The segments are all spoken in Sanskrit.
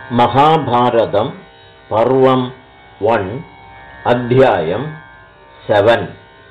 महाभारतं पर्वं 1 अध्यायं 7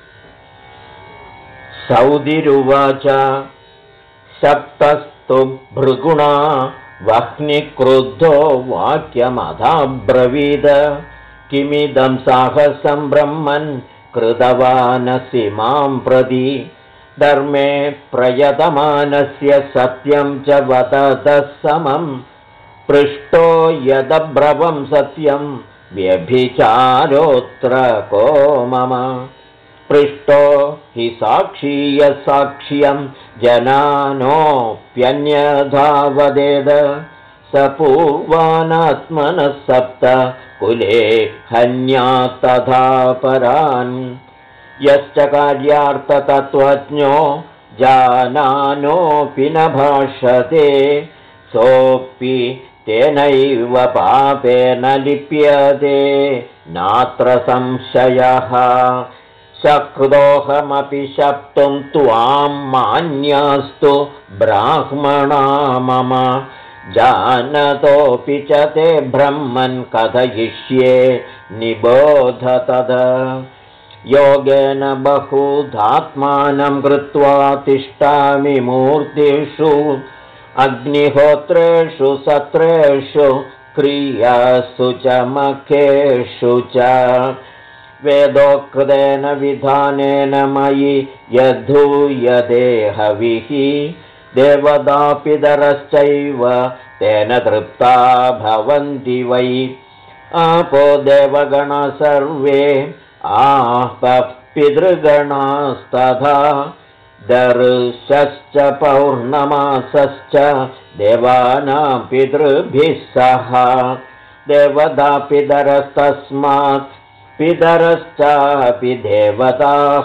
सौदिरुवाच सप्तस्तु भृगुणा वह्निक्रुद्धो वाक्यमधाब्रवीद किमिदं साहसं ब्रह्मन् कृतवानसि मां प्रति धर्मे प्रयतमानस्य सत्यं च वदतः समम् पृष्टो यदब्रवं सत्यं व्यभिचारोऽत्र को मम पृष्टो हि साक्षीयसाक्ष्यं जनानोऽप्यन्यथा वदेद स पूर्वानात्मनः सप्त कुले हन्यात् तथा परान् यश्च कार्यार्थतत्त्वज्ञो जानानोऽपि न भाषते सोऽपि तेनैव पापेन लिप्यते नात्र संशयः शक्रोऽहमपि शप्तुं त्वां मान्यास्तु ब्राह्मणा मम जानतोऽपि च ते ब्रह्मन् कथयिष्ये निबोध तद योगेन बहुधात्मानं कृत्वा तिष्ठामि मूर्तिषु अग्निहोत्रेषु सत्रेषु क्रियासु च मखेषु च वेदोक्तेन विधानेन मयि यद्धूयते हविः देवतापितरश्चैव तेन तृप्ता भवन्ति वै आपो देवगणा सर्वे आपः पितृगणास्तथा दर्शश्च पौर्णमासश्च देवानां पितृभिः सह देवतापितरस्तस्मात् पितरश्चापि देवताः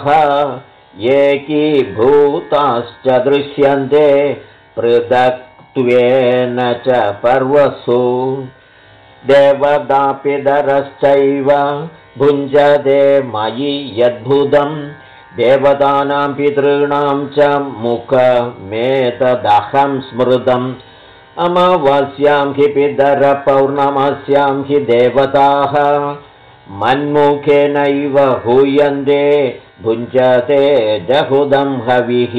एकीभूताश्च दृश्यन्ते पृथक्त्वेन च पर्वसु देवतापितरश्चैव भुञ्जते मयि यद्भुतं देवतानां पितॄणां च मुखमेतदहं स्मृतम् अमावास्यां हि पितरपौर्णमास्यां हि देवताः मन्मुखेनैव हूयन्ते भुञ्जते जहुदं हविः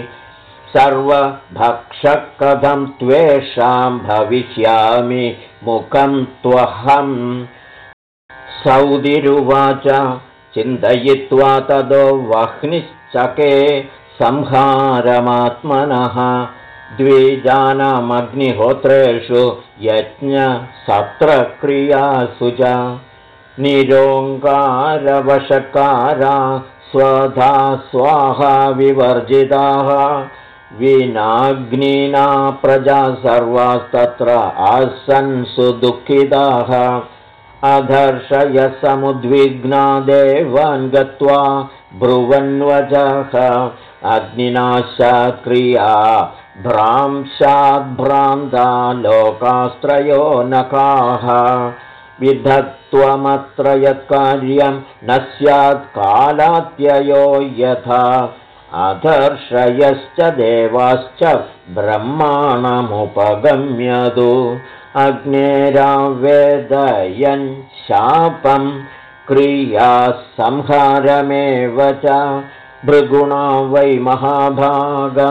सर्वभक्षः कथं त्वेषां भविष्यामि मुखं त्वहम् सौदिरुवाच चिन्तयित्वा तदो वह्निश्चके संहारमात्मनः द्विजानामग्निहोत्रेषु यज्ञसत्रक्रियासु च निरोङ्कारवशकारा स्वधा स्वाहा विवर्जिताः विनाग्निना प्रजा सर्वास्तत्र आसन् सुदुःखिताः अधर्षय समुद्विग्ना देवान् गत्वा ब्रुवन्वचः अग्निनाशात्क्रिया भ्रांशाद्भ्रान्ता लोकास्त्रयो नकाः विधत्वमत्र यत्कार्यं न स्यात् कालात्ययो यथा अधर्षयश्च देवाश्च ब्रह्माणमुपगम्यतु अग्नेरावेदयन् शापं क्रियासंहारमेव च भृगुणा वै महाभागा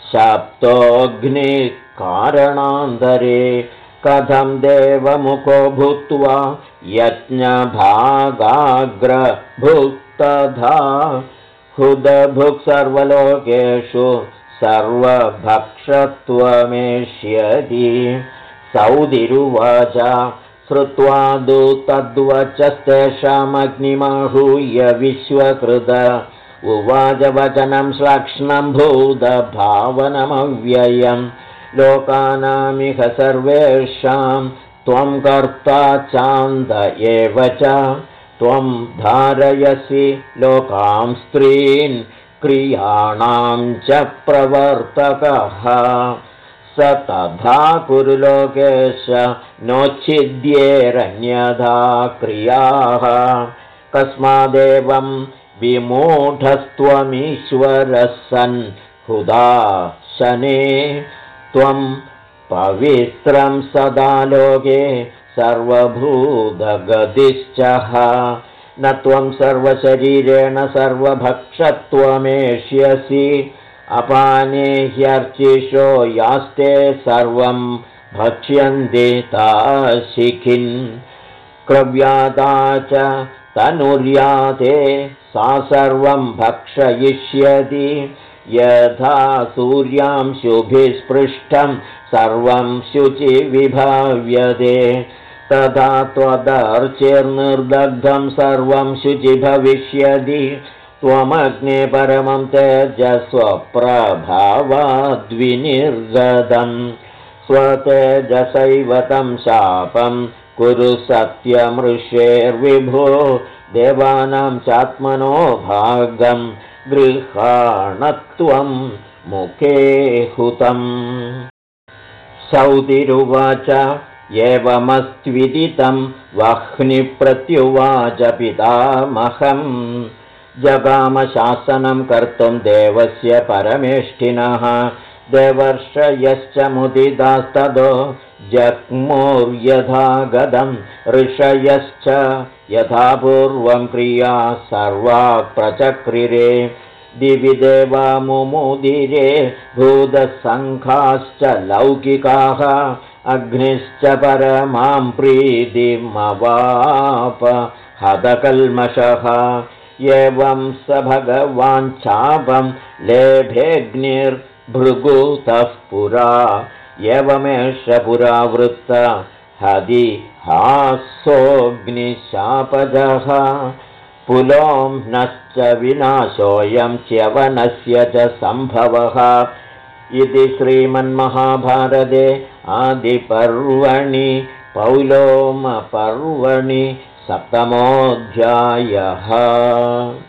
शाप्तोऽग्निकारणान्तरे कथं देवमुखो भूत्वा यज्ञभागाग्रभुक्तधा हुदभुक् सर्वलोकेषु सर्वभक्षत्वमेष्यति सौदिरुवाच श्रुत्वा तु तद्वचस्तेषामग्निमाहूय विश्वकृत उवाच वचनं श्लक्ष्णं भूतभावनमव्ययम् लोकानामिह सर्वेषां त्वं कर्ता चान्द एव च त्वं धारयसि लोकां स्त्रीन् क्रियाणां च प्रवर्तकः स तथा कुरु लोकेश नोच्छिद्येरन्यथा क्रियाः कस्मादेवं विमूढस्त्वमीश्वरः सन् हुदा शने त्वं पवित्रं सदा लोके सर्वभूतगतिश्चः न त्वं सर्वशरीरेण सर्वभक्षत्वमेष्यसि अपाने ह्यर्चिषो यास्ते सर्वं भक्ष्यन्ते ताशिखिन् क्रव्यादा च तनुर्याते सा सर्वं भक्षयिष्यति यथा सूर्यांशुभिस्पृष्टं सर्वं शुचिविभाव्यते तथा त्वदर्चिर्निर्दग्धं सर्वं शुचि भविष्यति त्वमग्ने परमं तेजस्वप्रभावाद्विनिर्गतं स्वतेजसैव तं शापं कुरु सत्यमृषेर्विभो देवानां चात्मनो भागं गृहाणत्वं मुखे हुतम् सौतिरुवाच एवमस्त्विदितं वह्निप्रत्युवाच पितामहं जगामशासनं कर्तुं देवस्य परमेष्ठिनः देवर्षयश्च मुदितास्ततो जग्मुर्यथा गदं ऋषयश्च यथा पूर्वं क्रिया सर्वा प्रचक्रिरे दिवि देवा मुमुदिरे भूतसङ्घाश्च लौकिकाः अग्निश्च परमां प्रीतिमवाप हतकल्मषः एवं स भगवान् चापं लेभेऽग्निर्भृगुतः पुरा एवमेष पुरा वृत्त हदिहासोऽग्निशापजः पुलोम्नश्च विनाशोऽयं च्यवनस्य च सम्भवः इति श्रीमन्महाभारते आदिपर्वणि पौलोमपर्वणि 7मोऽध्यायः।